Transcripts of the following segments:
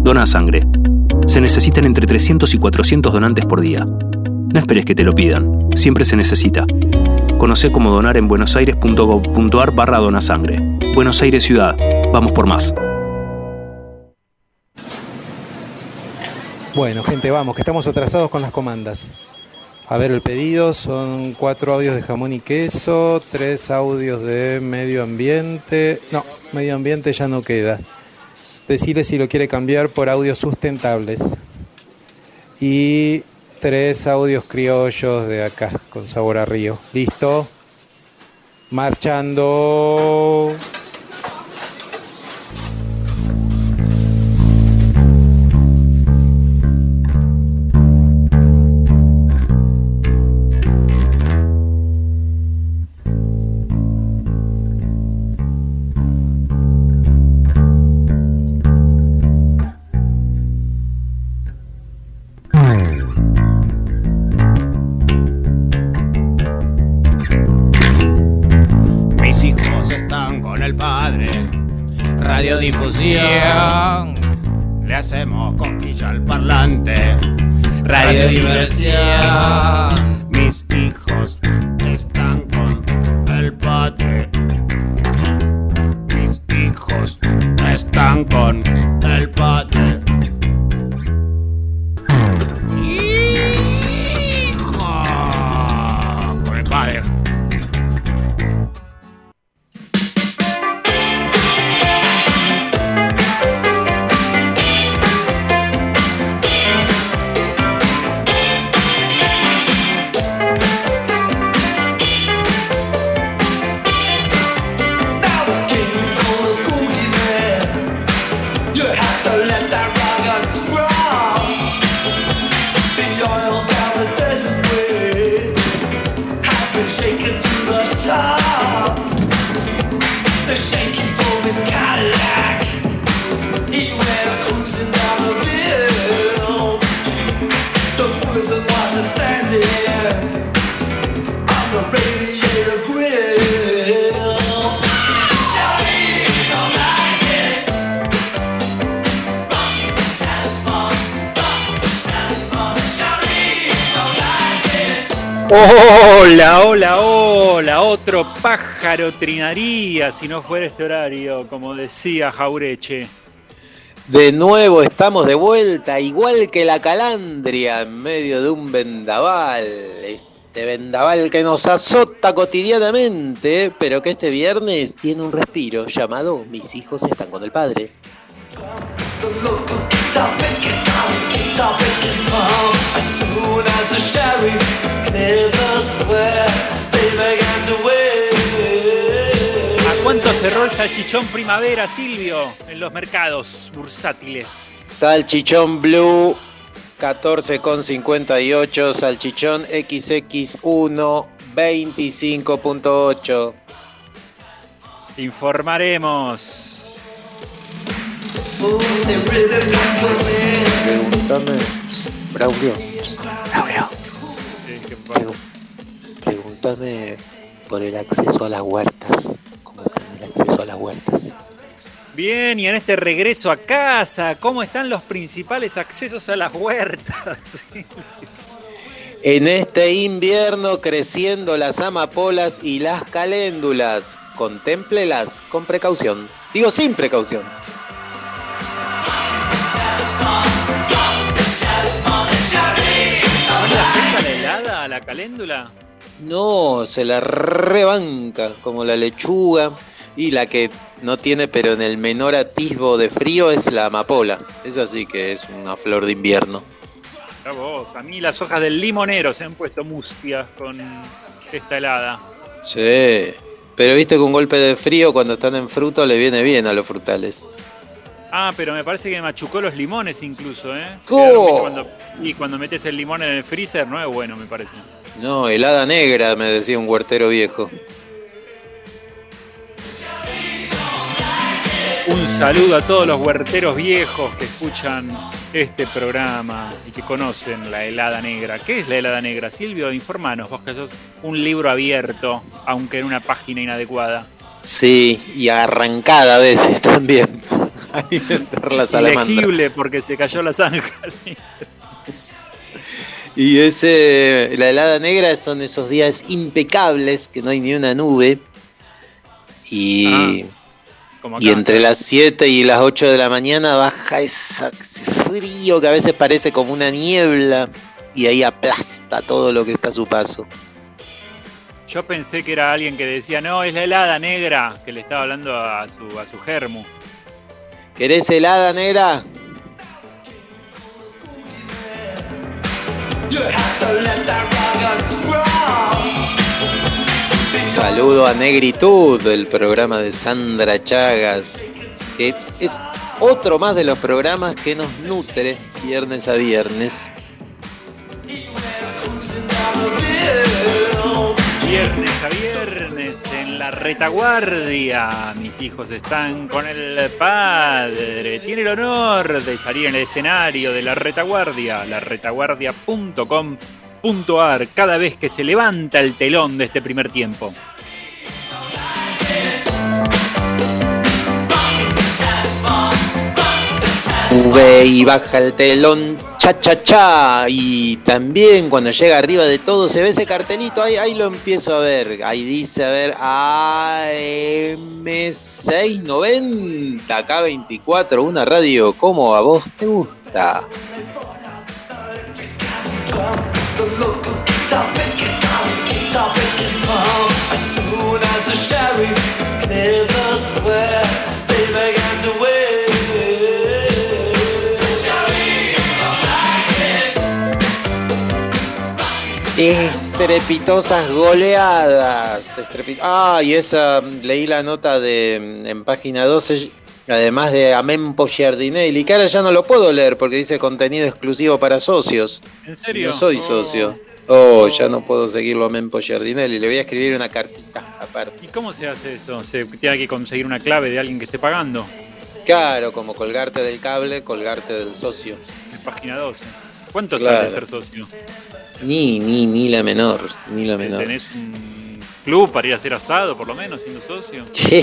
Dona sangre. Se necesitan entre 300 y 400 donantes por día. No esperes que te lo pidan. Siempre se necesita. Conocé cómo donar en buenosaires.gov.ar/donasangre. Buenos Aires Ciudad. Vamos por más. Bueno, gente, vamos, que estamos atrasados con las comandas. A ver, el pedido son 4 audios de jamón y queso, 3 audios de medio ambiente. No, medio ambiente ya no queda. Decirle si lo quiere cambiar por audios sustentables. Y 3 audios criollos de acá, con sabor a río. ¿Listo? Marchando. Radiodifusión, le hacemos cosquilla al parlante. Radiodiversión, mis hijos están con el padre. Mis hijos están con el padre. Hijo, con el padre. Hola, hola, hola, otro pájaro trinaría si no fuera este horario, como decía Jaureche. De nuevo estamos de vuelta, igual que la calandria, en medio de un vendaval. Este vendaval que nos azota cotidianamente, pero que este viernes tiene un respiro llamado Mis hijos están con el padre. ¿A cuánto cerró el salchichón primavera, Silvio, en los mercados bursátiles? Salchichón Blue 14,58, salchichón XX1 25,8. Informaremos. Pregúntame, Braulio. Pregúntame por el acceso a las huertas. ¿Cómo está el acceso a las huertas? Bien, y en este regreso a casa, ¿cómo están los principales accesos a las huertas? En este invierno creciendo las amapolas y las caléndulas. Contémplelas con precaución. Digo, sin precaución. ¿No le afecta la helada a la caléndula? No, se la rebanca como la lechuga. Y la que no tiene, pero en el menor atisbo de frío, es la amapola. Esa sí que es una flor de invierno. Ya vos, a mí las hojas del limonero se han puesto mustias con esta helada. Sí, pero viste que un golpe de frío cuando están en fruto le viene bien a los frutales. Ah, pero me parece que me los limones incluso, ¿eh? ¿Cómo? Y cuando metes el limón en el freezer no es bueno, me parece. No, helada negra, me decía un huertero viejo. Un saludo a todos los huerteros viejos que escuchan este programa y que conocen la helada negra. ¿Qué es la helada negra, Silvio? Informanos, vos que sos un libro abierto, aunque en una página inadecuada. Sí, y arrancada a veces también. Ahí entra la salamandra. Ilegible porque se cayó la zanja. Y la helada negra son esos días impecables que no hay ni una nube. Y entre las 7 y las 8 de la mañana baja ese frío que a veces parece como una niebla y ahí aplasta todo lo que está a su paso. Yo pensé que era alguien que decía, no, es la helada negra, que le estaba hablando a su germu. ¿Querés helada negra? Saludo a Negritud, del programa de Sandra Chagas, que es otro más de los programas que nos nutre viernes a viernes. Viernes a viernes en la retaguardia. Mis hijos están con el padre. Tiene el honor de salir en el escenario de la retaguardia, laretaguardia.com.ar, cada vez que se levanta el telón de este primer tiempo. Sube y baja el telón, cha cha cha, y también cuando llega arriba de todo se ve ese cartelito, ahí lo empiezo a ver, ahí dice, a ver, AM690, K24, una radio como a vos te gusta. Estrepitosas goleadas. Y esa, leí la nota en página 12, además de Amempo Giardinelli, que ahora ya no lo puedo leer porque dice contenido exclusivo para socios. ¿En serio? No soy socio. Ya no puedo seguirlo a Amempo Giardinelli. Le voy a escribir una cartita aparte. ¿Y cómo se hace eso? ¿Se tiene que conseguir una clave de alguien que esté pagando? Claro, como colgarte del cable, colgarte del socio. En página 12. ¿Cuánto Claro. sale ser socio? Ni la menor, ni la menor. ¿Tenés un club para ir a hacer asado, por lo menos, siendo socio? Sí.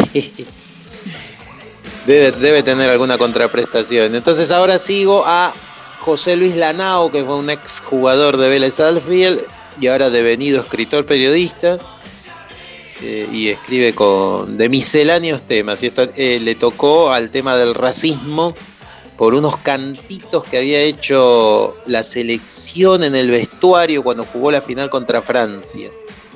Debe tener alguna contraprestación. Entonces ahora sigo a José Luis Lanao, que fue un ex jugador de Vélez Sarsfield y ahora devenido escritor periodista, y escribe de misceláneos temas. Y le tocó al tema del racismo por unos cantitos que había hecho la selección en el vestuario cuando jugó la final contra Francia.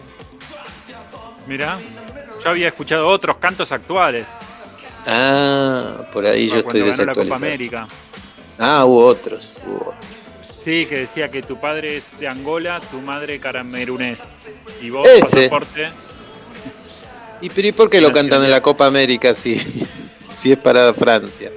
Mirá, yo había escuchado otros cantos actuales. Por ahí yo estoy cuando ganó la Copa desactualizado. América. Hubo otros. Sí, que decía que tu padre es de Angola, tu madre camerunés. Y vos, Ese. pasaporte. ¿Y por qué lo cantan en la Copa América si es para Francia?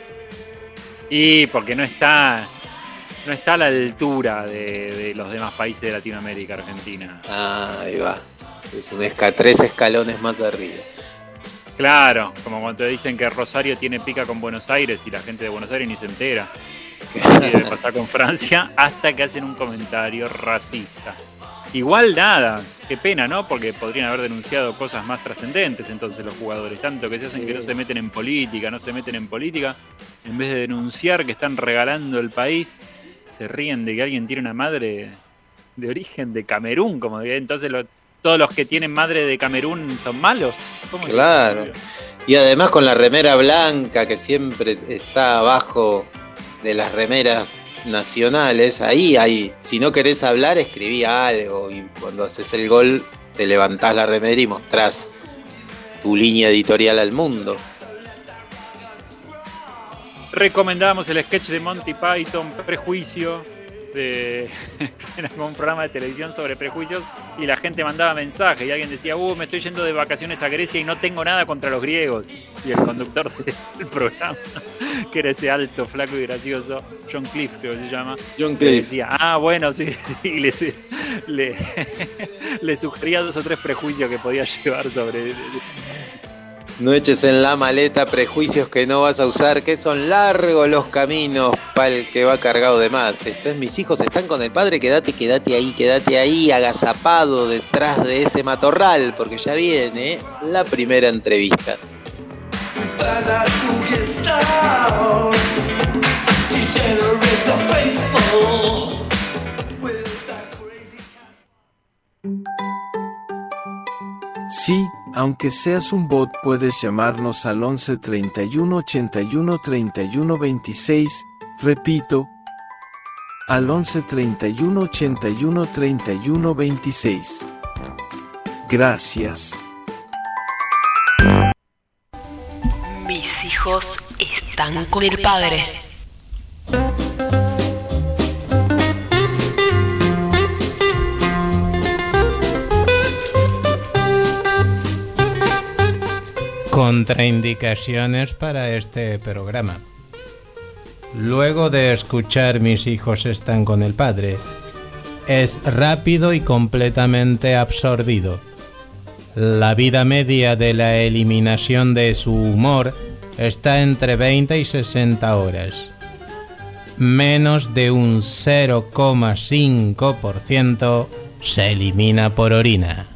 Y porque no está a la altura de los demás países de Latinoamérica, Argentina. Ahí va. Es 3 escalones más arriba. Claro, como cuando te dicen que Rosario tiene pica con Buenos Aires y la gente de Buenos Aires ni se entera. Y debe pasar con Francia hasta que hacen un comentario racista. Igual nada, qué pena, ¿no? Porque podrían haber denunciado cosas más trascendentes entonces los jugadores. Tanto que se hacen que no se meten en política, en vez de denunciar que están regalando el país, se ríen de que alguien tiene una madre de origen de Camerún, como de entonces todos los que tienen madre de Camerún son malos. ¿Cómo Claro. Y además con la remera blanca que siempre está abajo de las remeras nacionales, ahí, si no querés hablar, escribí algo, y cuando haces el gol te levantás la remera y mostrás tu línea editorial al mundo. Recomendamos el sketch de Monty Python, Prejuicio, en algún programa de televisión sobre prejuicios, y la gente mandaba mensajes y alguien decía, me estoy yendo de vacaciones a Grecia y no tengo nada contra los griegos. Y el conductor del programa, que era ese alto, flaco y gracioso, John Cliff creo que se llama, John Cliff. decía, bueno, sí, y le sugería 2 o 3 prejuicios que podía llevar sobre... No eches en la maleta prejuicios que no vas a usar, que son largos los caminos para el que va cargado de más. Mis hijos están con el padre, quédate ahí, agazapado detrás de ese matorral, porque ya viene la primera entrevista. para tu sound, degenerate the faithful with that crazy. Sí, aunque seas un bot, puedes llamarnos al 11 31 81 31 26, repito, al 11 31 81 31 26. Gracias. Mis hijos están con el padre. Contraindicaciones para este programa. Luego de escuchar Mis hijos están con el padre, es rápido y completamente absorbido. La vida media de la eliminación de su humor está entre 20 y 60 horas. Menos de un 0,5% se elimina por orina.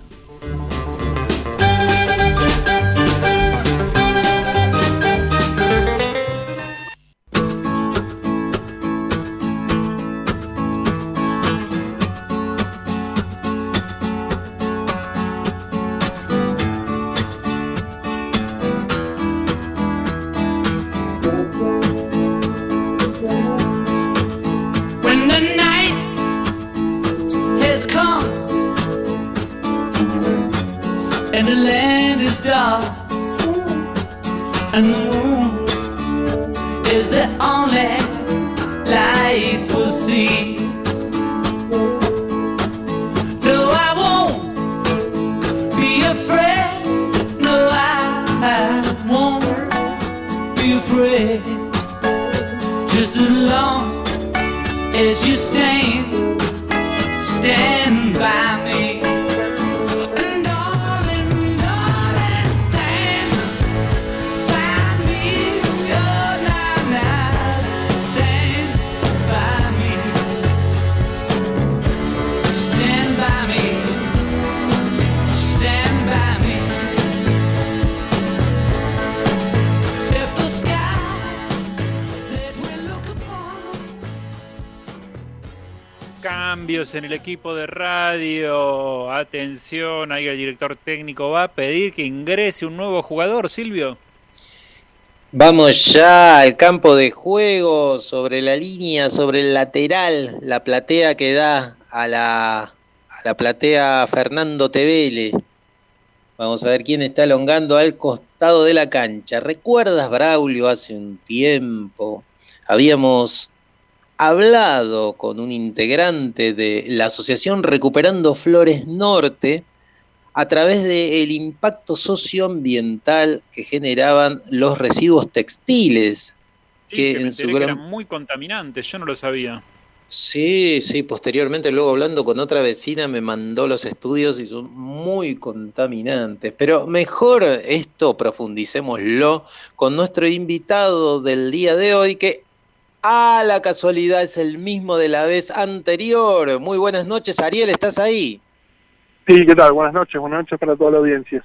En el equipo de radio, atención, ahí el director técnico va a pedir que ingrese un nuevo jugador, Silvio. Vamos ya al campo de juego, sobre la línea, sobre el lateral, la platea que da a la platea Fernando Tevele. Vamos a ver quién está elongando al costado de la cancha. ¿Recuerdas, Braulio, hace un tiempo habíamos hablado con un integrante de la asociación Recuperando Flores Norte a través del impacto socioambiental que generaban los residuos textiles? Sí, que me en su enteré que gran... eran muy contaminantes, yo no lo sabía. Sí, posteriormente luego hablando con otra vecina me mandó los estudios y son muy contaminantes. Pero mejor esto profundicémoslo con nuestro invitado del día de hoy, que a la casualidad es el mismo de la vez anterior. Muy buenas noches, Ariel, ¿estás ahí? Sí, ¿qué tal? Buenas noches para toda la audiencia.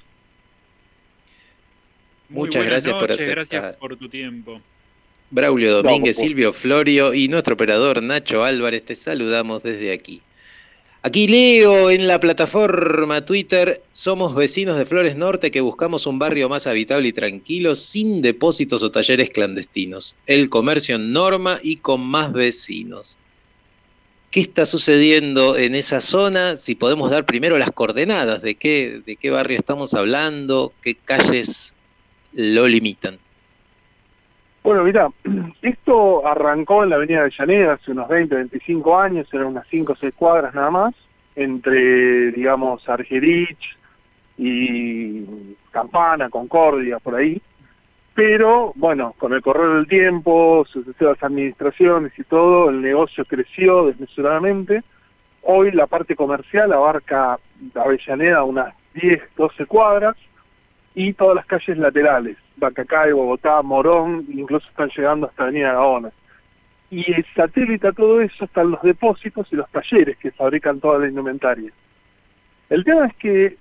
Muchas gracias por aceptar. Gracias por tu tiempo. Braulio Domínguez, Silvio Florio y nuestro operador Nacho Álvarez, te saludamos desde aquí. Aquí leo en la plataforma Twitter: somos vecinos de Flores Norte que buscamos un barrio más habitable y tranquilo, sin depósitos o talleres clandestinos. El comercio en norma y con más vecinos. ¿Qué está sucediendo en esa zona? Si podemos dar primero las coordenadas de qué barrio estamos hablando, qué calles lo limitan. Bueno, mira, esto arrancó en la avenida Avellaneda hace unos 20, 25 años, eran unas 5 o 6 cuadras nada más, entre, digamos, Argerich y Campana, Concordia, por ahí. Pero, bueno, con el correr del tiempo, sucesivas administraciones y todo, el negocio creció desmesuradamente. Hoy la parte comercial abarca Avellaneda unas 10, 12 cuadras y todas las calles laterales, Bacacay, Bogotá, Morón, incluso están llegando hasta Avenida Gaona. Y el satélite a todo eso están los depósitos y los talleres que fabrican toda la indumentaria. El tema es que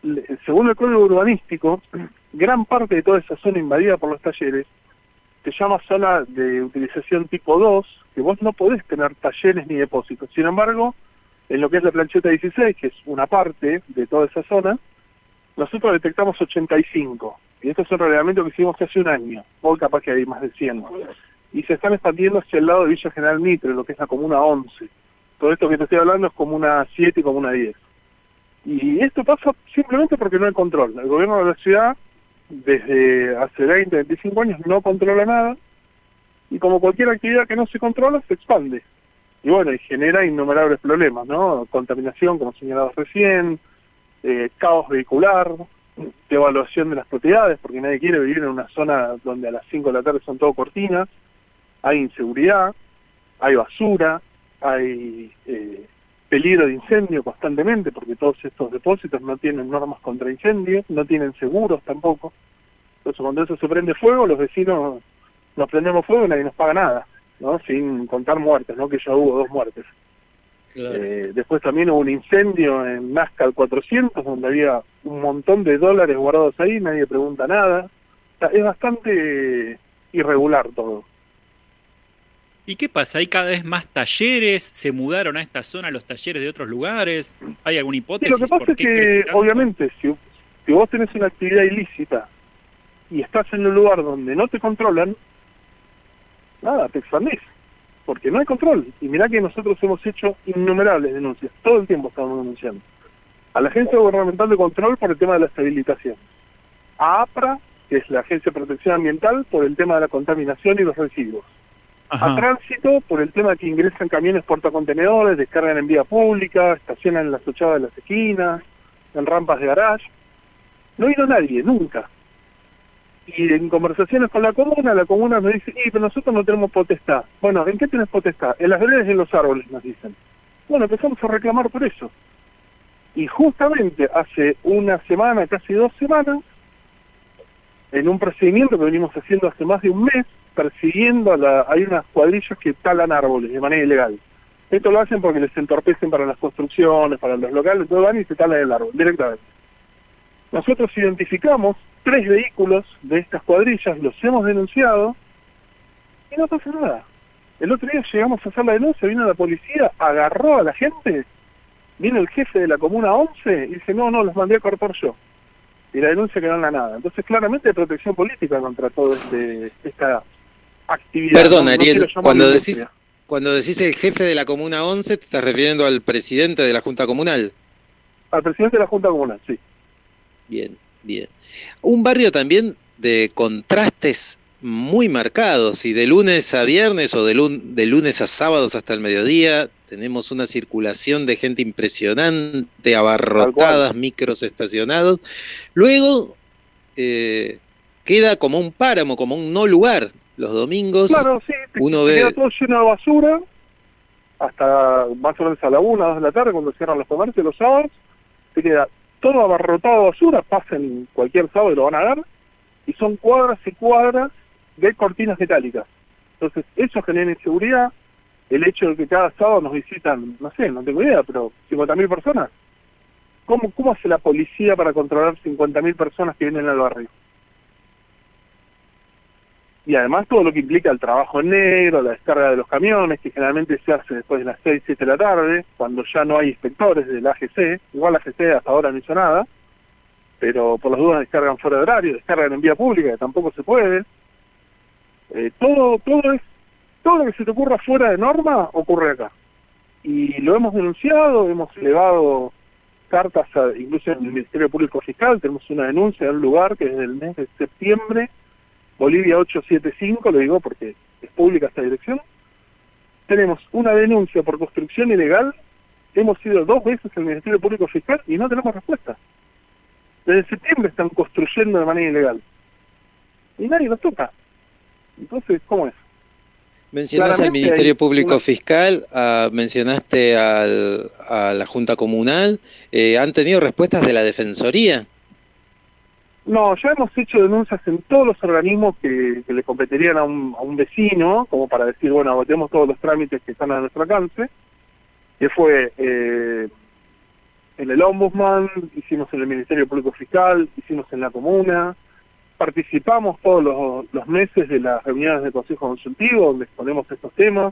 según el código urbanístico, gran parte de toda esa zona invadida por los talleres se llama zona de utilización tipo 2, que vos no podés tener talleres ni depósitos. Sin embargo, en lo que es la plancheta 16, que es una parte de toda esa zona, nosotros detectamos 85. Y esto es un reglamento que hicimos hace un año, hoy capaz que hay más de 100. Y se están expandiendo hacia el lado de Villa General Mitre, lo que es la comuna 11. Todo esto que te estoy hablando es comuna 7 y comuna 10. Y esto pasa simplemente porque no hay control. El gobierno de la ciudad, desde hace 20, 25 años, no controla nada, y como cualquier actividad que no se controla, se expande. Y bueno, y genera innumerables problemas, ¿no? Contaminación, como señalaba recién, caos vehicular, devaluación de las propiedades, porque nadie quiere vivir en una zona donde a las 5 de la tarde son todo cortinas, hay inseguridad, hay basura, hay peligro de incendio constantemente, porque todos estos depósitos no tienen normas contra incendios, no tienen seguros tampoco. Entonces cuando eso se prende fuego, los vecinos nos prendemos fuego y nadie nos paga nada, ¿no? Sin contar muertes, ¿no? Que ya hubo 2 muertes. Claro. Después también hubo un incendio en Nazca al 400, donde había un montón de dólares guardados ahí, nadie pregunta nada. O sea, es bastante irregular todo. ¿Y qué pasa? ¿Hay cada vez más talleres? ¿Se mudaron a esta zona los talleres de otros lugares? ¿Hay alguna Sí, hipótesis? lo que pasa por es qué crece que, tanto? obviamente, si vos tenés una actividad ilícita y estás en un lugar donde no te controlan, nada, te expandís, porque no hay control. Y mirá que nosotros hemos hecho innumerables denuncias, todo el tiempo estamos denunciando. A la Agencia Gubernamental de Control por el tema de la estabilización. A APRA, que es la Agencia de Protección Ambiental, por el tema de la contaminación y los residuos. Ajá. A Tránsito, por el tema que ingresan camiones portacontenedores, descargan en vía pública, estacionan en las ochadas de las esquinas, en rampas de garage. No ha ido nadie, nunca. Y en conversaciones con la comuna nos dice, pero nosotros no tenemos potestad. Bueno, ¿en qué tenés potestad? En las veredas y en los árboles, nos dicen. Bueno, empezamos a reclamar por eso. Y justamente hace una semana, casi 2 semanas, en un procedimiento que venimos haciendo hace más de un mes, persiguiendo hay unas cuadrillas que talan árboles de manera ilegal. Esto lo hacen porque les entorpecen para las construcciones, para los locales, todo van y se talan el árbol directamente. Nosotros identificamos 3 vehículos de estas cuadrillas, los hemos denunciado y no pasa nada. El otro día llegamos a hacer la denuncia, vino la policía, agarró a la gente, vino el jefe de la comuna 11 y dice, no, los mandé a cortar yo. Y la denuncia quedó en la nada. Entonces claramente hay protección política contra toda esta actividad. Perdón, No Ariel, quiero llamarlo industria. cuando decís el jefe de la Comuna 11, ¿te estás refiriendo al presidente de la Junta Comunal? Al presidente de la Junta Comunal, sí. Bien, bien. Un barrio también de contrastes muy marcados, y de lunes a viernes o de lunes a sábados hasta el mediodía tenemos una circulación de gente impresionante, abarrotadas, micros estacionados. Luego queda como un páramo, como un no lugar. Los domingos Claro, sí, uno te ve... queda todo lleno de basura hasta más o menos a la 1, 2 de la tarde cuando cierran los comercios los sábados, te queda todo abarrotado de basura, pasen cualquier sábado y lo van a ver, y son cuadras y cuadras de cortinas metálicas. Entonces eso genera inseguridad, el hecho de que cada sábado nos visitan, no sé, no tengo idea, pero 50.000 personas. ¿Cómo hace la policía para controlar 50.000 personas que vienen al barrio? Y además todo lo que implica el trabajo en negro, la descarga de los camiones, que generalmente se hace después de las 6, 7 de la tarde, cuando ya no hay inspectores de la AGC. Igual la AGC hasta ahora no hizo nada, pero por las dudas descargan fuera de horario, descargan en vía pública, que tampoco se puede. Todo lo que se te ocurra fuera de norma ocurre acá. Y lo hemos denunciado, hemos elevado cartas, incluso en el Ministerio Público Fiscal, tenemos una denuncia de un lugar que desde el mes de septiembre, Bolivia 875, lo digo porque es pública esta dirección, tenemos una denuncia por construcción ilegal, hemos ido 2 veces al Ministerio Público Fiscal y no tenemos respuesta. Desde septiembre están construyendo de manera ilegal. Y nadie los toca. Entonces, ¿cómo es? Mencionaste al Ministerio Público Fiscal, mencionaste a la Junta Comunal, ¿han tenido respuestas de la Defensoría? No, ya hemos hecho denuncias en todos los organismos que le competirían a un vecino, como para decir, bueno, agotemos todos los trámites que están a nuestro alcance, que fue en el Ombudsman, hicimos en el Ministerio Público Fiscal, hicimos en la comuna, participamos todos los meses de las reuniones del Consejo Consultivo, donde exponemos estos temas,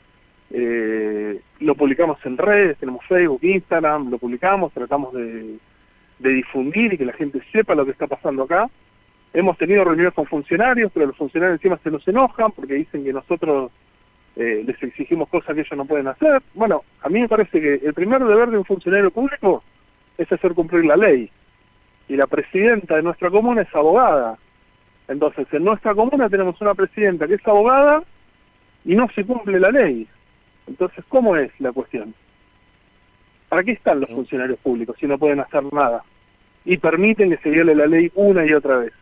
lo publicamos en redes, tenemos Facebook, Instagram, lo publicamos, tratamos de difundir y que la gente sepa lo que está pasando acá. Hemos tenido reuniones con funcionarios, pero los funcionarios encima se nos enojan porque dicen que nosotros les exigimos cosas que ellos no pueden hacer. Bueno, a mí me parece que el primer deber de un funcionario público es hacer cumplir la ley. Y la presidenta de nuestra comuna es abogada. Entonces, en nuestra comuna tenemos una presidenta que es abogada y no se cumple la ley. Entonces, ¿cómo es la cuestión? ¿Para qué están los funcionarios públicos si no pueden hacer nada? Y permiten que se viole la ley una y otra vez.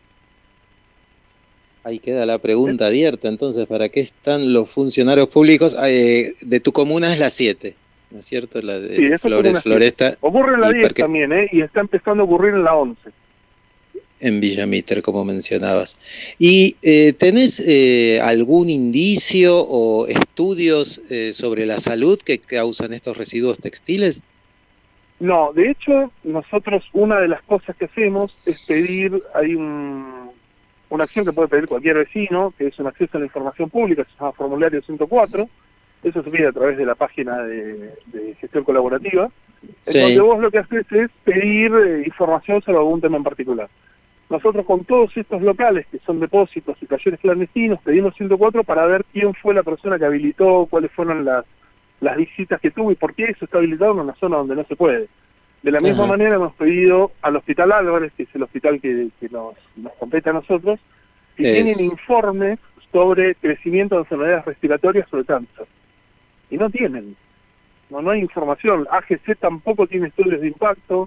Ahí queda la pregunta abierta, entonces, ¿para qué están los funcionarios públicos? De tu comuna es la 7, ¿no es cierto? La de Sí, eso Flores, Floresta. Ocurre en la y 10 también, y está empezando a ocurrir en la 11. En Villa Mitre, como mencionabas. ¿Y tenés algún indicio o estudios sobre la salud que causan estos residuos textiles? No, de hecho, nosotros una de las cosas que hacemos es pedir, hay una acción que puede pedir cualquier vecino, que es un acceso a la información pública, se llama Formulario 104, eso se pide a través de la página de gestión colaborativa, Sí. en donde vos lo que haces es pedir información sobre algún tema en particular. Nosotros con todos estos locales que son depósitos y talleres clandestinos pedimos 104 para ver quién fue la persona que habilitó, cuáles fueron las visitas que tuvo y por qué eso está habilitado en una zona donde no se puede. De la misma manera hemos pedido al Hospital Álvarez, que es el hospital que nos compete a nosotros, que tienen informes sobre crecimiento de enfermedades respiratorias sobre cáncer. Y no tienen. No hay información. AGC tampoco tiene estudios de impacto.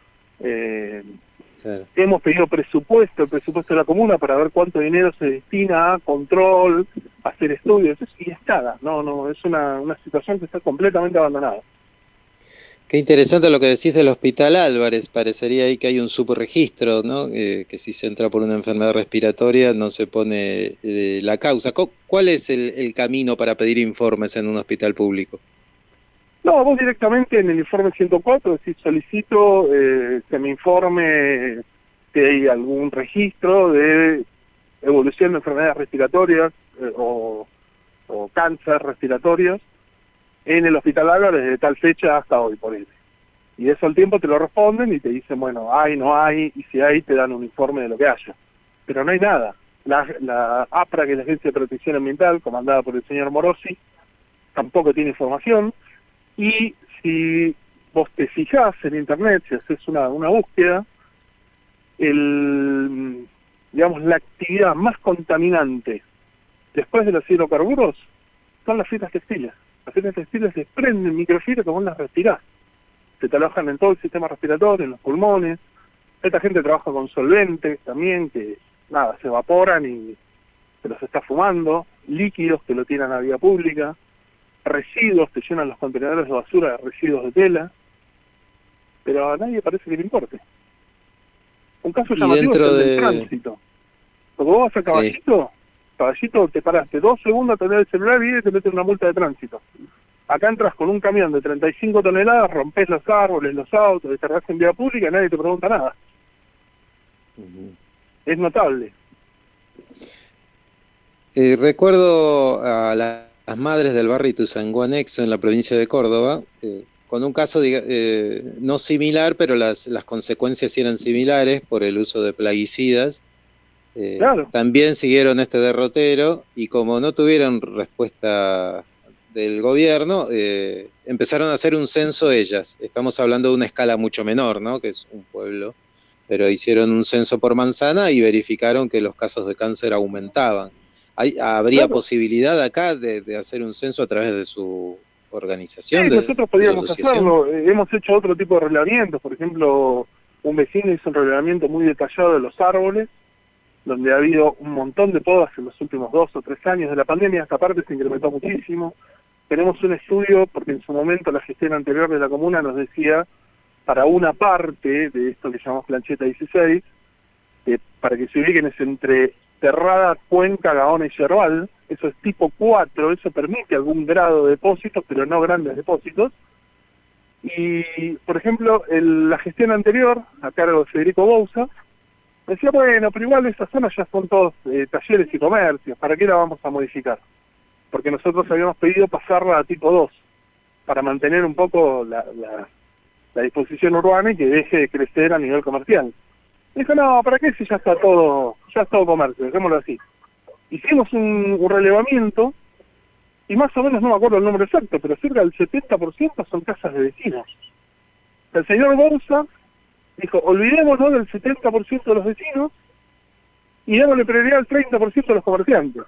Hemos pedido el presupuesto de la comuna para ver cuánto dinero se destina a control, a hacer estudios, y es nada. No, es una situación que está completamente abandonada. Qué interesante lo que decís del Hospital Álvarez. Parecería ahí que hay un subregistro, ¿no? Que si se entra por una enfermedad respiratoria no se pone la causa. ¿Cuál es el camino para pedir informes en un hospital público? No, vos directamente en el informe 104 decís solicito que me informe que hay algún registro de evolución de enfermedades respiratorias o cáncer respiratorios en el Hospital Álvarez desde tal fecha hasta hoy, por ejemplo. Y eso al tiempo te lo responden y te dicen, bueno, hay, no hay, y si hay te dan un informe de lo que haya. Pero no hay nada. La APRA, que es la Agencia de Protección Ambiental, comandada por el señor Morosi, tampoco tiene información. Y si vos te fijás en internet, si haces una búsqueda, la actividad más contaminante después de los hidrocarburos son las fibras textiles. Las fibras textiles desprenden microfibras que vos las respirás. Se te alojan en todo el sistema respiratorio, en los pulmones. Esta gente trabaja con solventes también, que se evaporan y se los está fumando. Líquidos que lo tiran a vía pública. Residuos, te llenan los contenedores de basura de residuos de tela, pero a nadie parece que le importe. Un caso llamativo es el del tránsito. Porque vos vas a Caballito, te paraste 2 segundos a tener el celular y te meten una multa de tránsito. Acá entras con un camión de 35 toneladas, rompes los árboles, los autos, descargas en vía pública y nadie te pregunta nada. Es notable. Recuerdo a las madres del barrio Ituzaingó Anexo en la provincia de Córdoba, con un caso no similar, pero las consecuencias sí eran similares por el uso de plaguicidas. También siguieron este derrotero y como no tuvieron respuesta del gobierno, empezaron a hacer un censo ellas. Estamos hablando de una escala mucho menor, ¿no? Que es un pueblo, pero hicieron un censo por manzana y verificaron que los casos de cáncer aumentaban. ¿Habría posibilidad acá de hacer un censo a través de su organización? Sí, nosotros podríamos hacerlo. Hemos hecho otro tipo de relevamientos. Por ejemplo, un vecino hizo un relevamiento muy detallado de los árboles, donde ha habido un montón de podas en los últimos 2 o 3 años de la pandemia. Esta parte se incrementó muchísimo. Tenemos un estudio, porque en su momento la gestión anterior de la comuna nos decía, para una parte de esto que llamamos Plancheta 16, para que se ubiquen es entre Terrada, Cuenca, Gaona y Yerbal, eso es tipo 4, eso permite algún grado de depósitos, pero no grandes depósitos. Y, por ejemplo, la gestión anterior, a cargo de Federico Bouza, decía, bueno, pero igual esas zonas ya son todos talleres y comercios, ¿para qué la vamos a modificar? Porque nosotros habíamos pedido pasarla a tipo 2, para mantener un poco la disposición urbana y que deje de crecer a nivel comercial. Dijo, no, ¿para qué si ya es todo comercio? Dejémoslo así. Hicimos un relevamiento, y más o menos, no me acuerdo el número exacto, pero cerca del 70% son casas de vecinos. El señor Bouza dijo, olvidémonos del 70% de los vecinos y démosle prioridad al 30% de los comerciantes.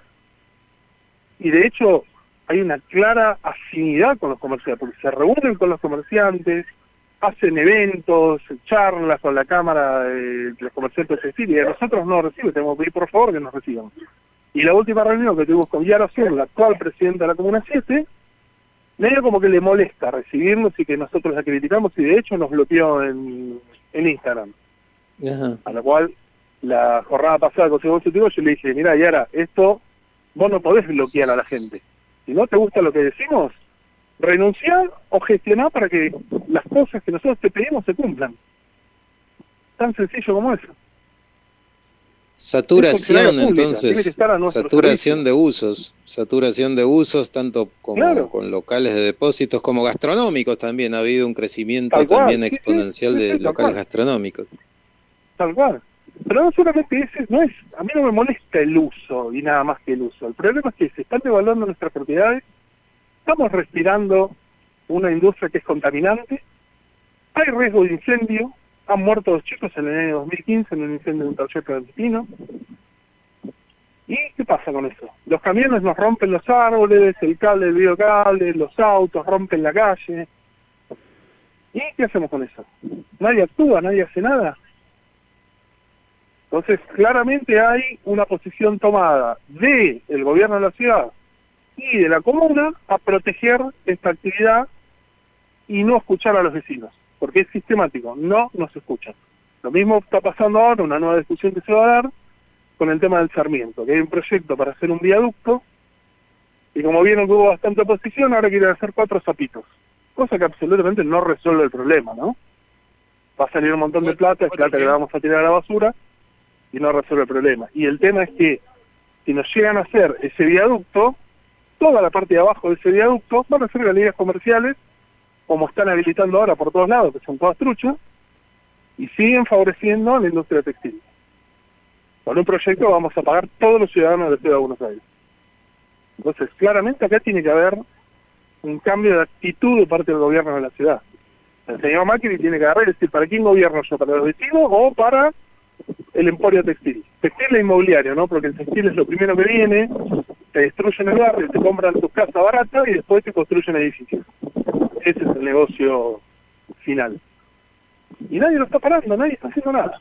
Y de hecho, hay una clara afinidad con los comerciantes, porque se reúnen con los comerciantes, hacen eventos, charlas con la Cámara de los Comerciantes Textiles, y a nosotros no nos reciben, tenemos que pedir por favor que nos reciban. Y la última reunión que tuvimos con Yara Sur, la actual presidenta de la Comuna 7, medio como que le molesta recibirnos y que nosotros la criticamos, y de hecho nos bloqueó en Instagram. Ajá. A la cual, la jornada pasada del Consejo Consultivo, yo le dije, mira Yara, esto vos no podés bloquear a la gente. Si no te gusta lo que decimos, renunciar o gestionar para que las cosas que nosotros te pedimos se cumplan. Tan sencillo como eso. Saturación, Tiene que entonces, estar a nuestro saturación de usos, tanto como con locales de depósitos como gastronómicos también. Ha habido un crecimiento Tal cual, también sí, exponencial sí, de tal locales cual. gastronómicos. Tal cual. Pero no solamente ese, no es, a mí no me molesta el uso y nada más que el uso. El problema es que se están devaluando nuestras propiedades, estamos respirando una industria que es contaminante, hay riesgo de incendio, han muerto 2 chicos en el año 2015 en un incendio de un taller clandestino. ¿Y qué pasa con eso? Los camiones nos rompen los árboles, el cable, el videocable, los autos rompen la calle. ¿Y qué hacemos con eso? Nadie actúa, nadie hace nada. Entonces, claramente hay una posición tomada del gobierno de la ciudad y de la comuna a proteger esta actividad y no escuchar a los vecinos, porque es sistemático, no nos escuchan. Lo mismo está pasando ahora, una nueva discusión que se va a dar con el tema del Sarmiento, que hay un proyecto para hacer un viaducto, y como vieron que hubo bastante oposición, ahora quieren hacer 4 zapitos, cosa que absolutamente no resuelve el problema, ¿no? Va a salir un montón de plata, es plata que la vamos a tirar a la basura, y no resuelve el problema. Y el tema es que, si nos llegan a hacer ese viaducto, toda la parte de abajo de ese viaducto van a ser galerías comerciales, como están habilitando ahora por todos lados, que son todas truchas, y siguen favoreciendo a la industria textil. Con un proyecto vamos a pagar todos los ciudadanos de la Ciudad de Buenos Aires. Entonces, claramente acá tiene que haber un cambio de actitud de parte del gobierno de la ciudad. El señor Macri tiene que agarrar y decir, ¿para quién gobierno yo? ¿Para los vecinos o para el emporio textil? Textil e inmobiliario, ¿no? Porque el textil es lo primero que viene, te destruyen el barrio, te compran tus casas baratas y después te construyen edificios. Ese es el negocio final. Y nadie lo está parando, nadie está haciendo nada.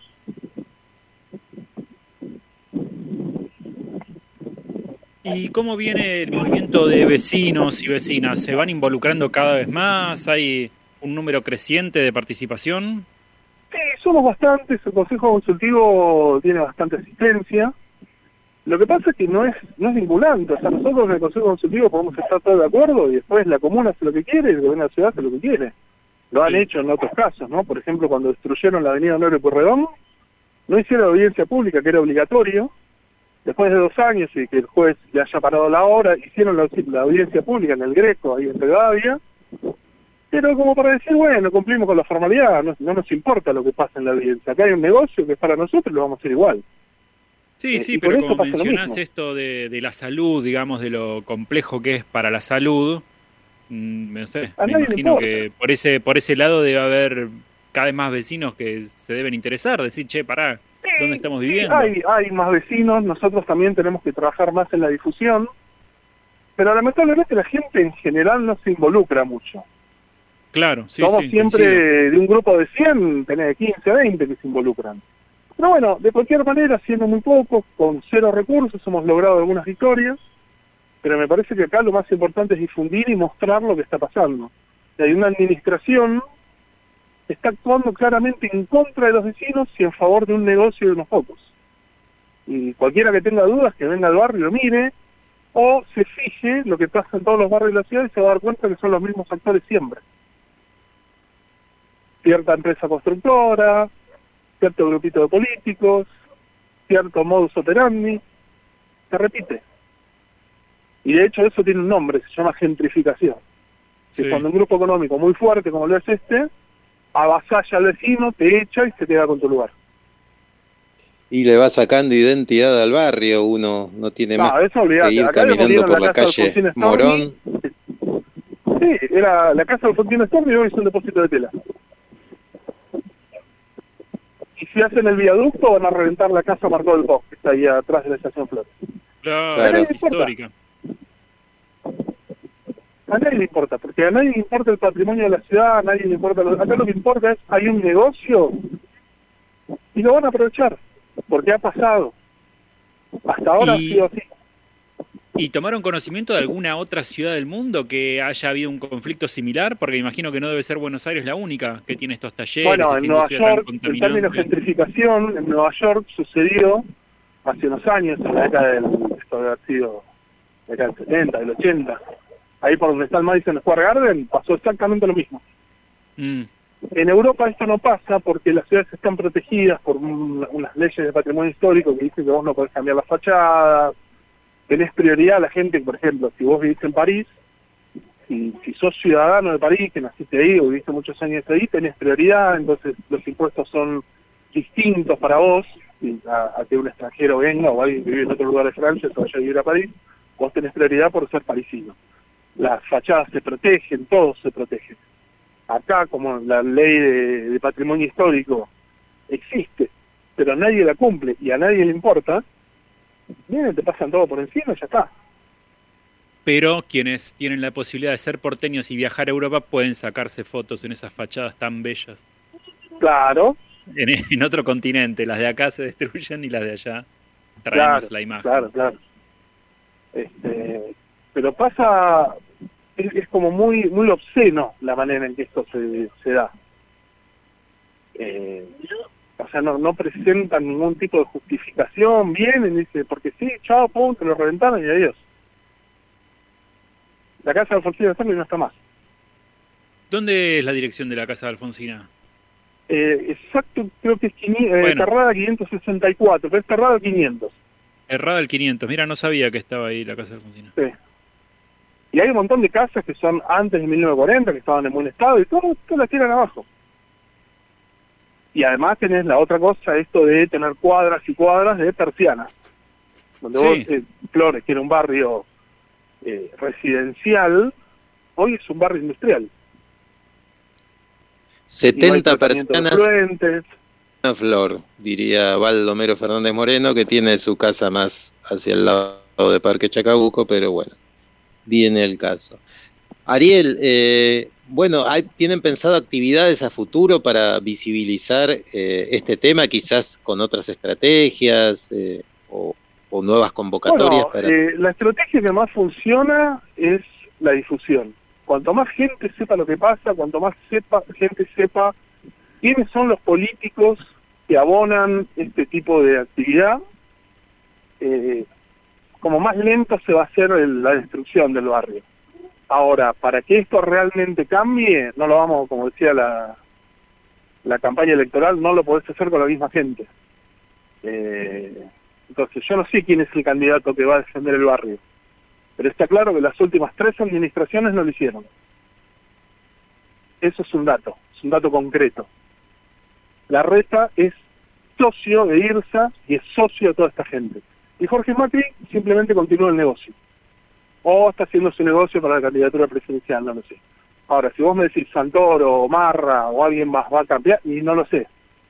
¿Y cómo viene el movimiento de vecinos y vecinas? ¿Se van involucrando cada vez más? ¿Hay un número creciente de participación? Sí, somos bastantes, el Consejo Consultivo tiene bastante asistencia. Lo que pasa es que no es vinculante, o sea, nosotros en el Consejo Consultivo podemos estar todos de acuerdo y después la comuna hace lo que quiere y el gobierno de la ciudad hace lo que quiere. Lo han hecho en otros casos, ¿no? Por ejemplo, cuando destruyeron la avenida Honorio Pueyrredón, no hicieron audiencia pública, que era obligatorio. Después de 2 años y que el juez le haya parado la obra, hicieron la audiencia pública en el Greco, ahí en Rivadavia, pero como para decir, bueno, cumplimos con la formalidad, no nos importa lo que pasa en la audiencia. Acá hay un negocio que es para nosotros, lo vamos a hacer igual. Sí, pero como mencionás esto de la salud, digamos, de lo complejo que es para la salud, no sé, me imagino que por ese lado debe haber cada vez más vecinos que se deben interesar, decir, che, pará, ¿dónde estamos viviendo? Hay más vecinos, nosotros también tenemos que trabajar más en la difusión, pero lamentablemente la gente en general no se involucra mucho. Claro, sí, Somos sí, siempre coincido. de un grupo de 100, tenés 15, 20 que se involucran. Pero bueno, de cualquier manera, siendo muy pocos, con 0 recursos, hemos logrado algunas victorias, pero me parece que acá lo más importante es difundir y mostrar lo que está pasando. Y hay una administración que está actuando claramente en contra de los vecinos y en favor de un negocio de unos pocos. Y cualquiera que tenga dudas, que venga al barrio y lo mire, o se fije lo que pasa en todos los barrios de la ciudad y se va a dar cuenta que son los mismos actores siempre. cierta empresa constructora, cierto grupito de políticos, cierto modus operandi, se repite. Y de hecho eso tiene un nombre, se llama gentrificación. Que Sí. cuando un grupo económico muy fuerte como lo es este, avasalla al vecino, te echa y se queda con tu lugar. Y le va sacando identidad al barrio, uno no tiene más No, eso que olvidate. ir Acá le caminando ponieron por la la casa de calle Alfonsín Storni. Morón. Sí, era la casa de Alfonsín Storni y hoy es un depósito de tela. Y si hacen el viaducto van a reventar la casa Marcó del Pop, que está ahí atrás de la estación Flores. Claro, Claro. es histórica. A nadie le importa, porque a nadie le importa el patrimonio de la ciudad, a nadie le importa... Acá lo que importa es, hay un negocio y lo van a aprovechar, porque ha pasado. Hasta ahora ha sido así. ¿Y tomaron conocimiento de alguna otra ciudad del mundo que haya habido un conflicto similar? Porque me imagino que no debe ser Buenos Aires la única que tiene estos talleres. Bueno, esta en Nueva industria tan York, el término contaminante. gentrificación, en Nueva York sucedió hace unos años, en la década del... Esto debe haber sido la década del 70, del 80. Ahí por donde está el Madison Square Garden, pasó exactamente lo mismo. Mm. En Europa esto no pasa porque las ciudades están protegidas por unas leyes de patrimonio histórico que dicen que vos no podés cambiar las fachadas, tenés prioridad a la gente, por ejemplo, si vos vivís en París, si sos ciudadano de París, que naciste ahí o viviste muchos años ahí, tenés prioridad, entonces los impuestos son distintos para vos, a que un extranjero venga o alguien que vive en otro lugar de Francia se vaya a vivir a París, vos tenés prioridad por ser parisino. Las fachadas se protegen, todo se protege. Acá, como la ley de patrimonio histórico existe, pero nadie la cumple y a nadie le importa, vienen, te pasan todo por encima y ya está. Pero quienes tienen la posibilidad de ser porteños y viajar a Europa pueden sacarse fotos en esas fachadas tan bellas. Claro. En otro continente, las de acá se destruyen y las de allá traemos la imagen. Claro. Pero pasa, es como muy obsceno la manera en que esto se da. O sea, no presentan ningún tipo de justificación, vienen y dicen, porque sí, chao, pum, te lo reventaron y adiós. La casa de Alfonsina Storni no está más. ¿Dónde es la dirección de la casa de Alfonsina? Exacto, creo que es Bueno. Carrada 564, pero es Carrada 500. Errada el 500. Mira, no sabía que estaba ahí la casa de Alfonsina. Sí. Y hay un montón de casas que son antes de 1940, que estaban en buen estado, y todo las tiran abajo. Y además tenés la otra cosa, esto de tener cuadras y cuadras de persianas. Donde Sí. vos, Flores, que era un barrio residencial, hoy es un barrio industrial. 70 Y no hay tratamiento de personas, efluentes. una flor, diría Baldomero Fernández Moreno, que tiene su casa más hacia el lado de Parque Chacabuco, pero bueno, viene el caso. Ariel, bueno, ¿tienen pensado actividades a futuro para visibilizar este tema, quizás con otras estrategias o nuevas convocatorias? Bueno, la estrategia que más funciona es la difusión. Cuanto más gente sepa lo que pasa, cuanto más gente sepa quiénes son los políticos que abonan este tipo de actividad, como más lento se va a hacer la destrucción del barrio. Ahora, para que esto realmente cambie, no lo vamos, como decía la campaña electoral, no lo podés hacer con la misma gente. Entonces, yo no sé quién es el candidato que va a defender el barrio, pero está claro que las últimas 3 administraciones no lo hicieron. Eso es un dato concreto. Larreta es socio de IRSA y es socio de toda esta gente. Y Jorge Macri simplemente continúa el negocio. O está haciendo su negocio para la candidatura presidencial, no lo sé. Ahora, si vos me decís Santoro o Marra o alguien más va a cambiar, y no lo sé.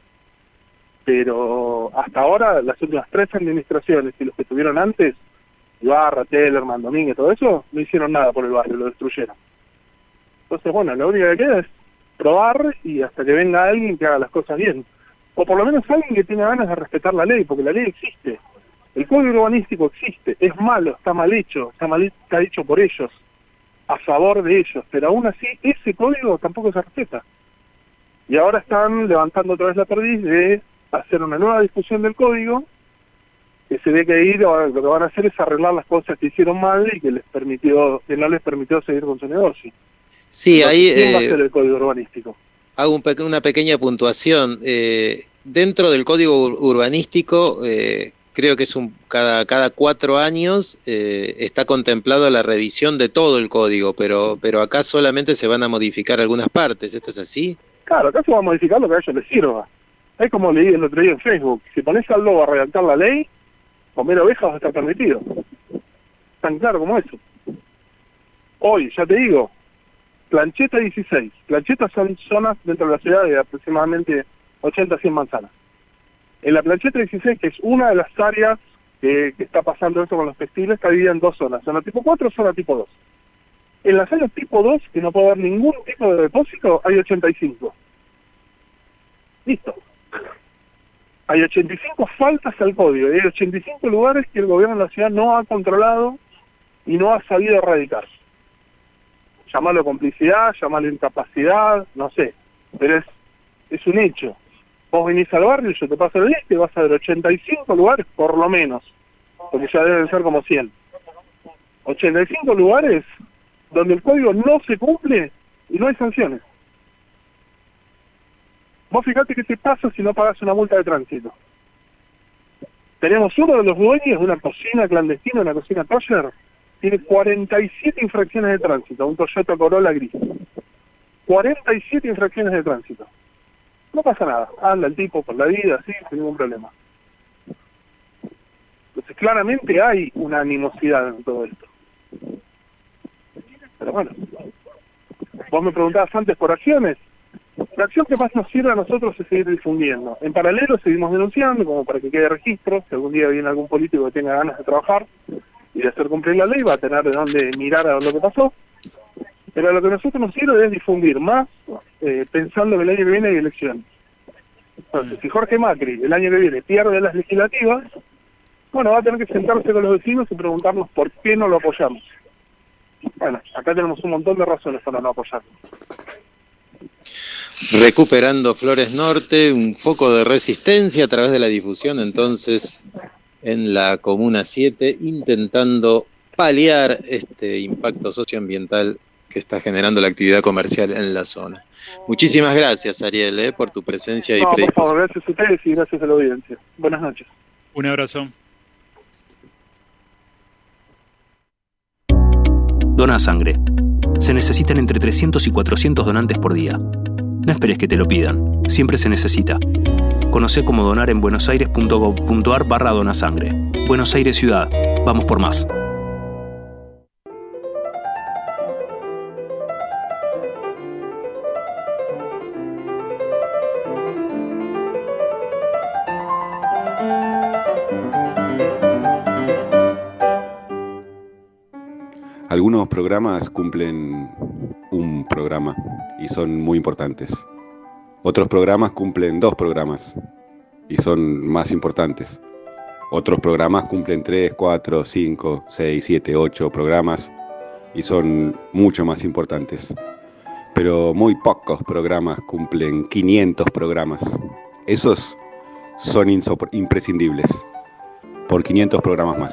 Pero hasta ahora, las últimas 3 administraciones y los que tuvieron antes, Ibarra, Tellerman, Domínguez, todo eso, no hicieron nada por el barrio, lo destruyeron. Entonces, bueno, lo único que queda es probar y hasta que venga alguien que haga las cosas bien. O por lo menos alguien que tiene ganas de respetar la ley, porque la ley existe. El código urbanístico existe, es malo, está mal hecho, está hecho por ellos, a favor de ellos, pero aún así ese código tampoco se respeta. Y ahora están levantando otra vez la perdiz de hacer una nueva discusión del código, que se ve que ahí lo que van a hacer es arreglar las cosas que hicieron mal y que no les permitió seguir con su negocio. Sí, Entonces, ahí ¿quién va a hacer el código urbanístico? Hago una pequeña puntuación. Dentro del código urbanístico, creo que es cada 4 años está contemplado la revisión de todo el código, pero acá solamente se van a modificar algunas partes. ¿Esto es así? Claro, acá se va a modificar lo que a ellos les sirva. Es como leí el otro día en Facebook, si pones al lobo a redactar la ley, comer ovejas va a estar permitido. Tan claro como eso. Hoy, ya te digo, Plancheta 16. Planchetas son zonas dentro de la ciudad de aproximadamente 80 a 100 manzanas. En la Plancheta 16, que es una de las áreas que está pasando eso con los textiles, está dividida en 2 zonas, zona tipo 4 y zona tipo 2. En las áreas tipo 2, que no puede haber ningún tipo de depósito, hay 85. Listo. Hay 85 faltas al código, y hay 85 lugares que el gobierno de la ciudad no ha controlado y no ha sabido erradicar. Llamarlo complicidad, llamarlo incapacidad, no sé, pero es un hecho. Vos venís al barrio, yo te paso el lista y vas a ver 85 lugares por lo menos, porque ya deben ser como 100. 85 lugares donde el código no se cumple y no hay sanciones. Vos fijate qué te pasa si no pagas una multa de tránsito. Tenemos uno de los dueños de una cocina clandestina, una cocina kosher, tiene 47 infracciones de tránsito, un Toyota Corolla gris. 47 infracciones de tránsito. No pasa nada, anda el tipo por la vida, así, sin ningún problema. Entonces claramente hay una animosidad en todo esto. Pero bueno, vos me preguntabas antes por acciones. La acción que más nos sirve a nosotros es seguir difundiendo. En paralelo seguimos denunciando, como para que quede registro, si algún día viene algún político que tenga ganas de trabajar y de hacer cumplir la ley, va a tener de dónde mirar a ver lo que pasó. Pero lo que a nosotros nos sirve es difundir más, pensando que el año que viene hay elecciones. Entonces, si Jorge Macri el año que viene pierde las legislativas, bueno, va a tener que sentarse con los vecinos y preguntarnos por qué no lo apoyamos. Bueno, acá tenemos un montón de razones para no apoyarlo. Recuperando Flores Norte, un poco de resistencia a través de la difusión, entonces, en la Comuna 7, intentando paliar este impacto socioambiental que está generando la actividad comercial en la zona. Muchísimas gracias, Ariel, por tu presencia y predisposición. Por favor, gracias a ustedes y gracias a la audiencia. Buenas noches. Un abrazo. Dona sangre. Se necesitan entre 300 y 400 donantes por día. No esperes que te lo pidan. Siempre se necesita. Conoce cómo donar en buenosaires.gov.ar/donasangre. Buenos Aires Ciudad. Vamos por más. Algunos programas cumplen un programa y son muy importantes. Otros programas cumplen 2 programas y son más importantes. Otros programas cumplen 3, 4, 5, 6, 7, 8 programas y son mucho más importantes. Pero muy pocos programas cumplen 500 programas. Esos son imprescindibles. Por 500 programas más.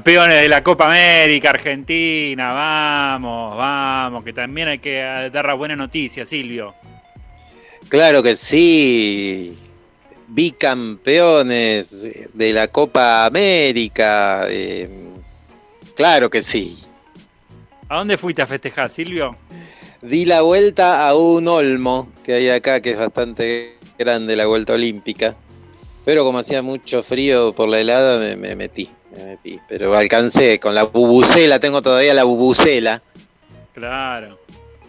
Campeones de la Copa América, Argentina, vamos, que también hay que dar la buena noticia, Silvio. Claro que sí. Bicampeones de la Copa América. Claro que sí. ¿A dónde fuiste a festejar, Silvio? Di la vuelta a un olmo que hay acá, que es bastante grande, la vuelta olímpica. Pero como hacía mucho frío por la helada, me metí. Pero alcancé con la bubucela, tengo todavía la bubucela. Claro.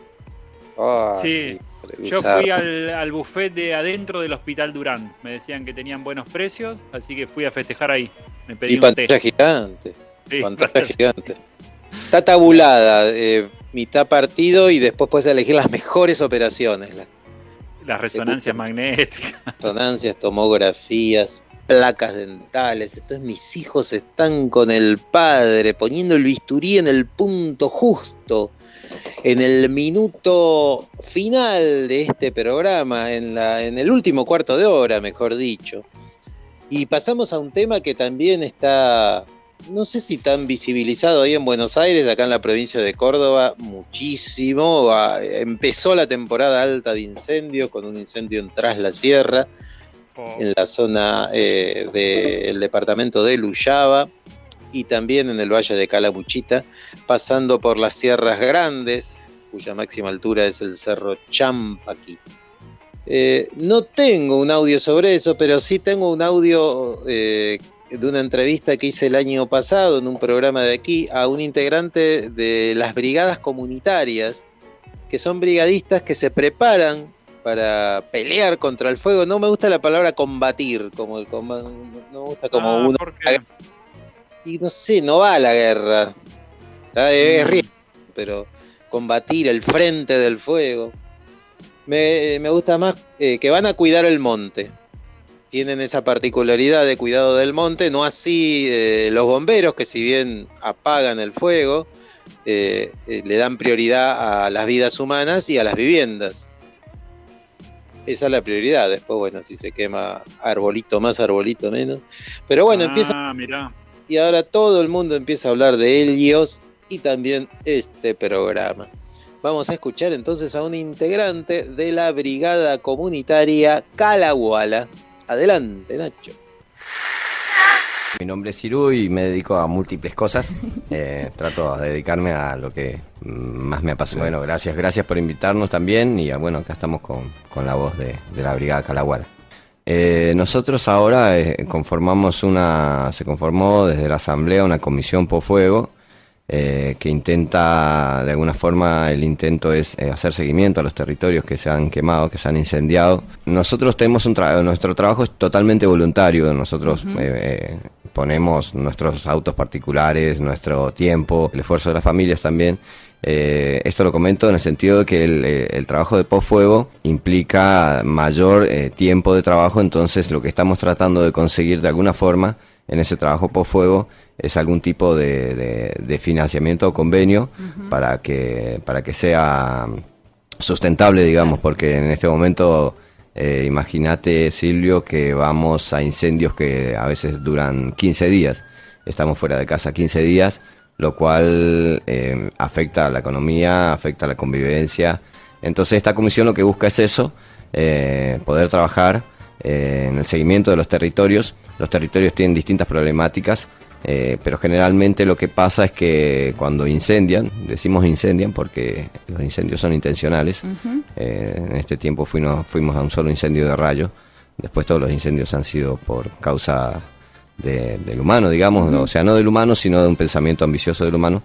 Oh, sí. Yo fui al buffet de adentro del Hospital Durán. Me decían que tenían buenos precios, así que fui a festejar ahí. Me pedí y un pantalla té. gigante. Sí, Pantalla gigante. Está tabulada, mitad partido y después puedes elegir las mejores operaciones. Las resonancias magnéticas. Resonancias, tomografías, placas dentales. Entonces mis hijos están con el padre poniendo el bisturí en el punto justo, en el minuto final de este programa, en el último cuarto de hora, mejor dicho. Y pasamos a un tema que también está, no sé si tan visibilizado ahí en Buenos Aires, acá en la provincia de Córdoba, muchísimo. Empezó la temporada alta de incendio, con un incendio en Tras la Sierra, en la zona del departamento de Luyaba, y también en el valle de Calamuchita, pasando por las Sierras Grandes, cuya máxima altura es el Cerro Champaqui. No tengo un audio sobre eso, pero sí tengo un audio de una entrevista que hice el año pasado en un programa de aquí a un integrante de las brigadas comunitarias, que son brigadistas que se preparan para pelear contra el fuego. No me gusta la palabra combatir, no me gusta como uno. Y no sé, no va a la guerra. Es riesgo, pero combatir el frente del fuego. Me gusta más que van a cuidar el monte. Tienen esa particularidad de cuidado del monte, no así los bomberos, que si bien apagan el fuego, le dan prioridad a las vidas humanas y a las viviendas. Esa es la prioridad. Después, bueno, si se quema arbolito más, arbolito menos. Pero bueno, empieza. Mirá. Y ahora todo el mundo empieza a hablar de Helios y también este programa. Vamos a escuchar entonces a un integrante de la brigada comunitaria Calahuala. Adelante, Nacho. Mi nombre es Ciru y me dedico a múltiples cosas. Trato de dedicarme a lo que más me apasiona. Bueno, gracias por invitarnos también. Y bueno, acá estamos con la voz de la brigada Calahuala. Nosotros ahora se conformó desde la asamblea una comisión por fuego que intenta, de alguna forma, el intento es hacer seguimiento a los territorios que se han quemado, que se han incendiado. Nosotros tenemos nuestro trabajo es totalmente voluntario. Nosotros ponemos nuestros autos particulares, nuestro tiempo, el esfuerzo de las familias también. Esto lo comento en el sentido de que el trabajo de posfuego implica mayor tiempo de trabajo, entonces lo que estamos tratando de conseguir de alguna forma en ese trabajo posfuego es algún tipo de financiamiento o convenio para que sea sustentable, digamos, porque en este momento imagínate, Silvio, que vamos a incendios que a veces duran 15 días, estamos fuera de casa 15 días, lo cual afecta a la economía, afecta a la convivencia. Entonces esta comisión lo que busca es eso, poder trabajar en el seguimiento de los territorios. Los territorios tienen distintas problemáticas, pero generalmente lo que pasa es que cuando incendian, decimos incendian porque los incendios son intencionales. En este tiempo fuimos a un solo incendio de rayo, después todos los incendios han sido por causa del humano, digamos, o sea, no del humano, sino de un pensamiento ambicioso del humano.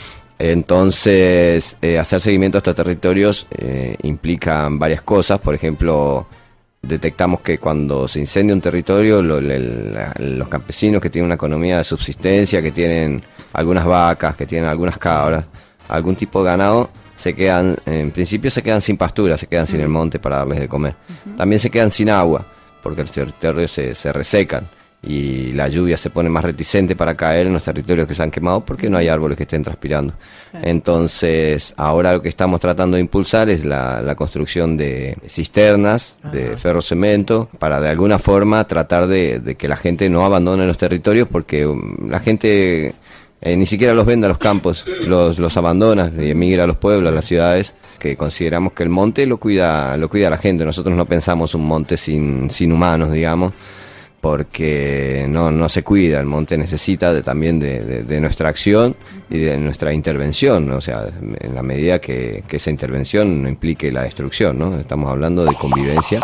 Entonces, hacer seguimiento a estos territorios implica varias cosas. Por ejemplo, detectamos que cuando se incendia un territorio, los campesinos que tienen una economía de subsistencia, que tienen algunas vacas, que tienen algunas cabras, algún tipo de ganado, en principio se quedan sin pastura, se quedan sin el monte para darles de comer. También se quedan sin agua, porque los territorios se resecan y la lluvia se pone más reticente para caer en los territorios que se han quemado porque no hay árboles que estén transpirando. Entonces, ahora lo que estamos tratando de impulsar es la construcción de cisternas de ferrocemento para de alguna forma tratar de que la gente no abandone los territorios, porque la gente ni siquiera los vende a los campos, los abandona y emigra a los pueblos, a las ciudades, que consideramos que el monte lo cuida la gente. Nosotros no pensamos un monte sin humanos, digamos, porque no se cuida. El monte necesita también de nuestra acción y de nuestra intervención, ¿no? O sea, en la medida que esa intervención no implique la destrucción, ¿no? Estamos hablando de convivencia.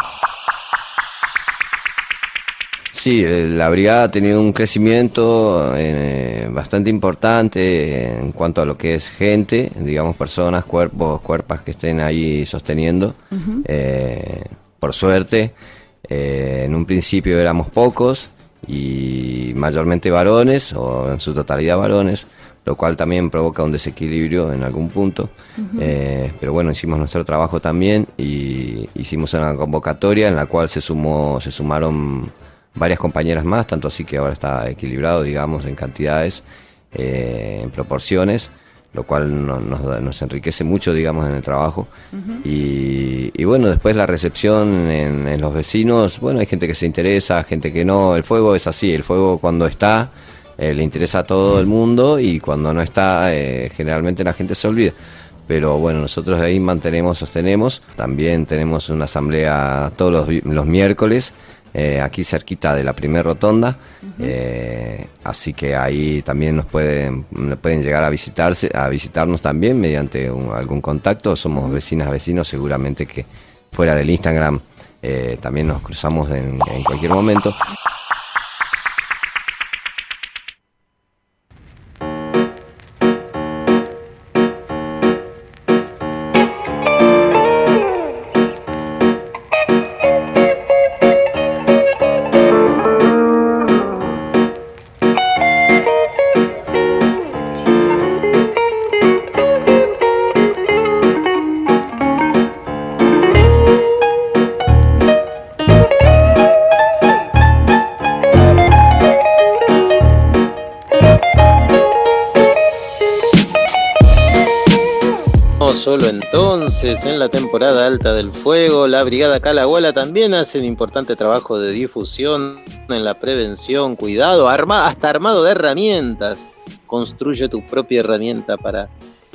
Sí, la brigada ha tenido un crecimiento bastante importante en cuanto a lo que es gente, digamos, personas, cuerpas que estén ahí sosteniendo. Por suerte, en un principio éramos pocos y mayormente varones, o en su totalidad varones, lo cual también provoca un desequilibrio en algún punto. Pero bueno, hicimos nuestro trabajo también y hicimos una convocatoria en la cual se sumaron varias compañeras más, tanto así que ahora está equilibrado, digamos, en cantidades, en proporciones, lo cual nos enriquece mucho, digamos, en el trabajo. Y bueno, después la recepción en los vecinos, bueno, hay gente que se interesa, gente que no. El fuego es así, el fuego cuando está le interesa a todo el mundo, y cuando no está, generalmente la gente se olvida. Pero bueno, nosotros ahí sostenemos. También tenemos una asamblea todos los miércoles, aquí cerquita de la primera rotonda, así que ahí también nos pueden llegar a visitarnos también mediante algún contacto. Somos vecinos, seguramente que fuera del Instagram también nos cruzamos en cualquier momento. Solo entonces, en la temporada alta del fuego, la Brigada Calahuala también hace un importante trabajo de difusión en la prevención, cuidado, hasta armado de herramientas. Construye tu propia herramienta para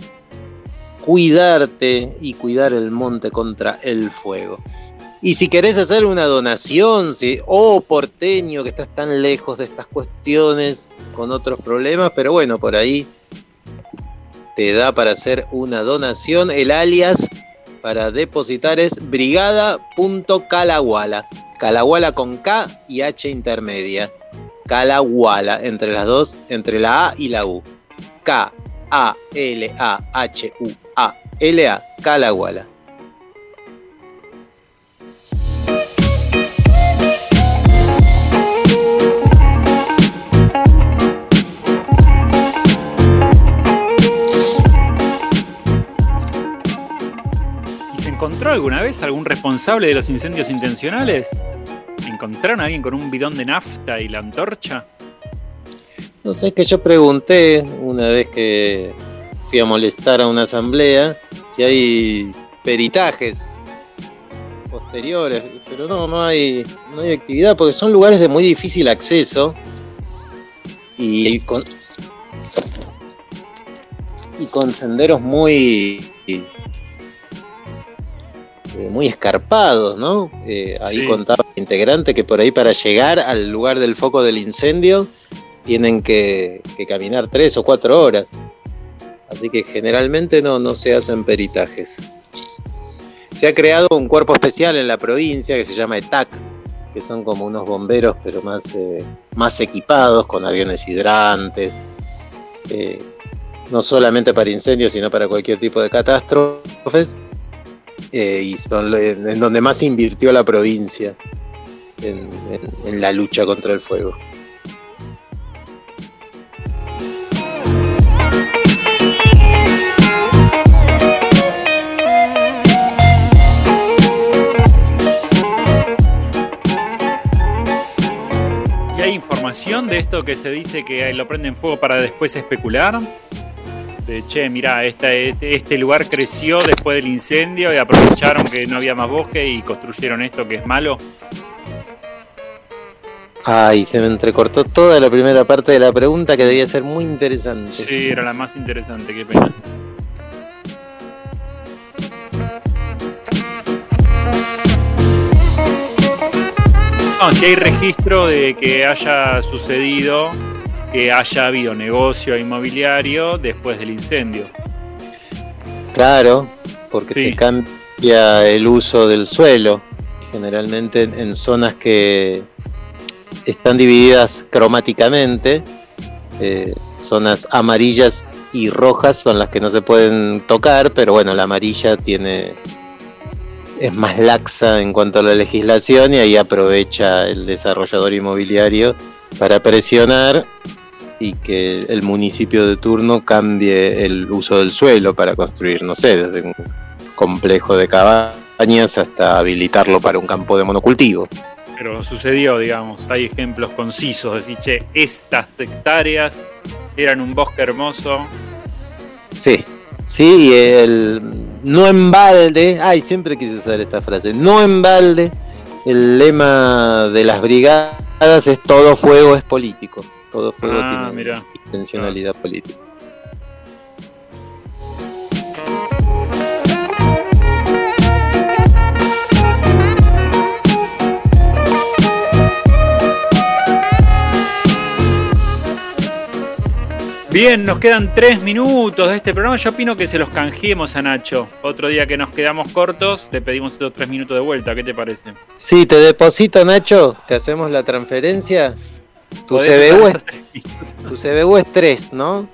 cuidarte y cuidar el monte contra el fuego. Y si querés hacer una donación, porteño, que estás tan lejos de estas cuestiones con otros problemas, pero bueno, por ahí te da para hacer una donación. El alias para depositar es brigada.calahuala. Calahuala con K y H intermedia. Calahuala, entre las dos, entre la A y la U. K-A-L-A-H-U-A-L-A. Calahuala. ¿Encontró alguna vez algún responsable de los incendios intencionales? ¿Encontraron a alguien con un bidón de nafta y la antorcha? No sé, que yo pregunté una vez que fui a molestar a una asamblea si hay peritajes posteriores, pero no hay actividad, porque son lugares de muy difícil acceso y con senderos muy escarpados, ¿no? Ahí contaba el integrante que por ahí, para llegar al lugar del foco del incendio, tienen que caminar 3 o 4 horas. Así que generalmente no se hacen peritajes. Se ha creado un cuerpo especial en la provincia que se llama ETAC, que son como unos bomberos, pero más equipados, con aviones hidrantes, no solamente para incendios, sino para cualquier tipo de catástrofes. Y son en donde más invirtió la provincia en la lucha contra el fuego. ¿Y hay información de esto que se dice que lo prenden fuego para después especular? Che, mirá, este lugar creció después del incendio y aprovecharon que no había más bosque y construyeron esto que es malo. Ay, se me entrecortó toda la primera parte de la pregunta que debía ser muy interesante. Sí, era la más interesante, qué pena. No, si hay registro de que haya sucedido, que haya habido negocio inmobiliario después del incendio. Claro, porque Sí. se cambia el uso del suelo, generalmente en zonas que están divididas cromáticamente, zonas amarillas y rojas son las que no se pueden tocar, pero bueno, la amarilla es más laxa en cuanto a la legislación y ahí aprovecha el desarrollador inmobiliario para presionar y que el municipio de turno cambie el uso del suelo para construir, no sé, desde un complejo de cabañas hasta habilitarlo para un campo de monocultivo. Pero sucedió, digamos, hay ejemplos concisos, decir, che, estas hectáreas eran un bosque hermoso. Sí, sí, y el no en balde, ay, siempre quise usar esta frase, no en balde, el lema de las brigadas es todo fuego es político, todo fuego tiene Mirá. intencionalidad política. Bien, nos quedan 3 minutos de este programa. Yo opino que se los canjeemos a Nacho. Otro día que nos quedamos cortos, le pedimos estos 3 minutos de vuelta. ¿Qué te parece? Sí, te deposito, Nacho, te hacemos la transferencia. Tu Podés CBU usar es, estos 3 minutos. tu CBU es 3, ¿no?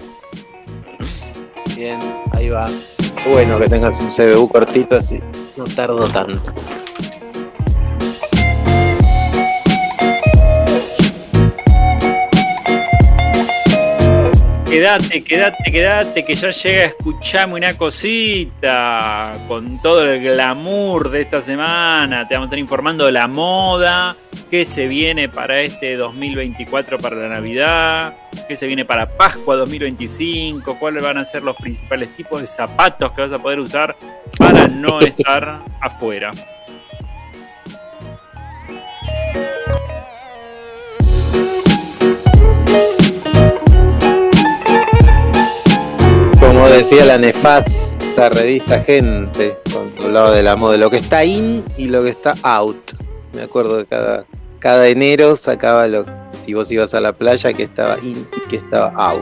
Bien, ahí va. Bueno que tengas un CBU cortito así, no tardo tanto. Quédate, que ya llega a escucharme una cosita con todo el glamour de esta semana. Te vamos a estar informando de la moda, qué se viene para este 2024 para la Navidad, qué se viene para Pascua 2025, cuáles van a ser los principales tipos de zapatos que vas a poder usar para no estar afuera. Como decía la nefasta revista Gente, cuando hablaba de la moda, lo que está in y lo que está out. Me acuerdo de cada enero sacaba si vos ibas a la playa, que estaba in y que estaba out.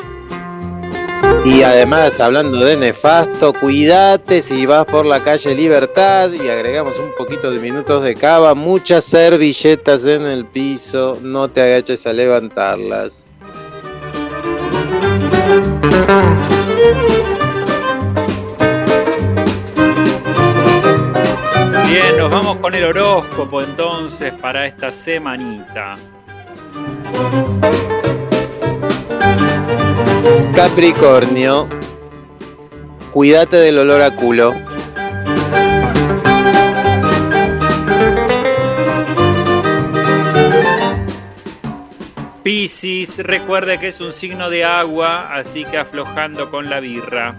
Y además, hablando de nefasto, cuídate si vas por la calle Libertad, y agregamos un poquito de minutos de cava, muchas servilletas en el piso, no te agaches a levantarlas. Bien, nos vamos con el horóscopo entonces para esta semanita. Capricornio, cuídate del olor a culo. Piscis, recuerde que es un signo de agua, así que aflojando con la birra.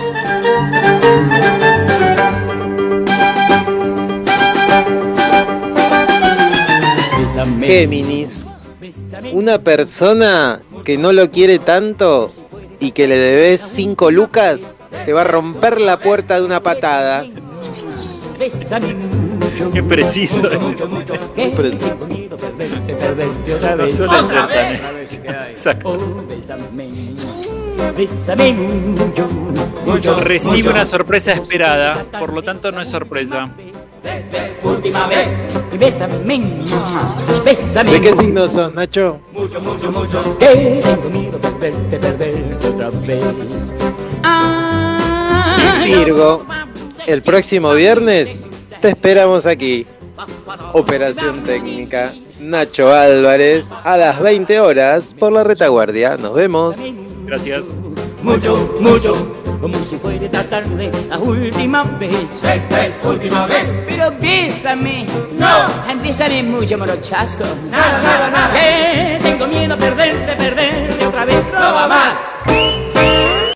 Géminis, una persona que no lo quiere tanto y que le debes 5 lucas, te va a romper la puerta de una patada. Qué preciso. Qué preciso. No suelen ser tan exacto. Recibe una sorpresa esperada, por lo tanto no es sorpresa. Última vez, bésame, bésame. ¿De qué signo sos, Nacho? Mucho, mucho, mucho. Que tengo miedo de perderte otra vez. Virgo, el próximo viernes te esperamos aquí. Operación técnica, Nacho Álvarez, a las 20 horas por La Retaguardia. Nos vemos. Gracias. Mucho, mucho, como si fuera esta tarde la última vez. Esta es última vez. Pero bésame. No. Bésame mucho, morochazo. Nada, nada, nada. Que tengo miedo a perderte otra vez. No va más.